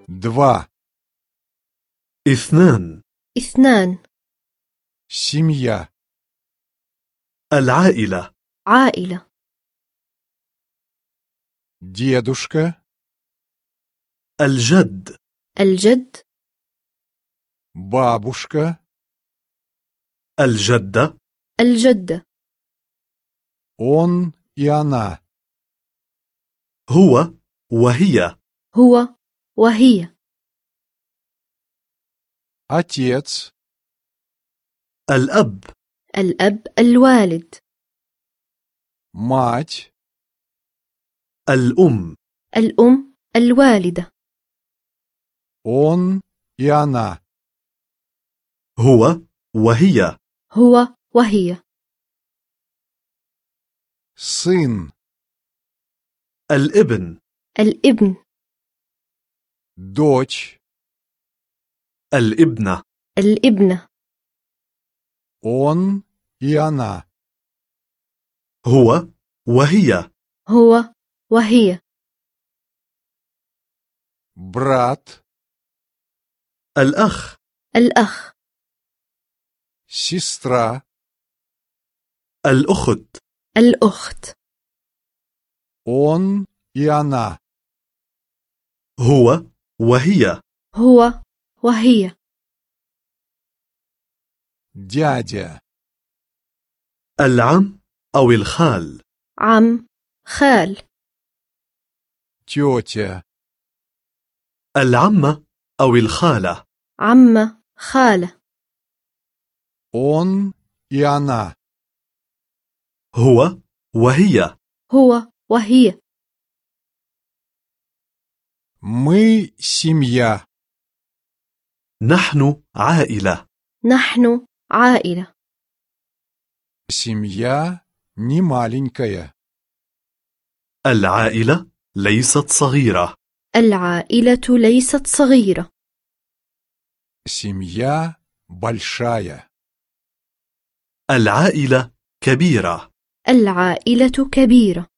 2 2 2 семья العائلة عائلة дедушка الجد الجد бабушка الجدة الجدة он и она هو وهي هو وهي отец الأب الأب الوالد мать الأم الأم الوالدة он и она هو وهي هو وهي сын الابن الابن дочь الابنة الابنة он и она هو وهي هو وهي брат الأخ الأخ сестра الأخت الأخت он и она هو وهي هو وهي дядя العم أو الخال عم خال тетя العمة أو الخالة عمة خالة он и она هو وهي هو وهي мы семья نحن عائلة نحن عائلة семья не маленькая العائلة ليست صغيرة العائلة ليست صغيرة семья большая العائلة كبيرة العائلة كبيرة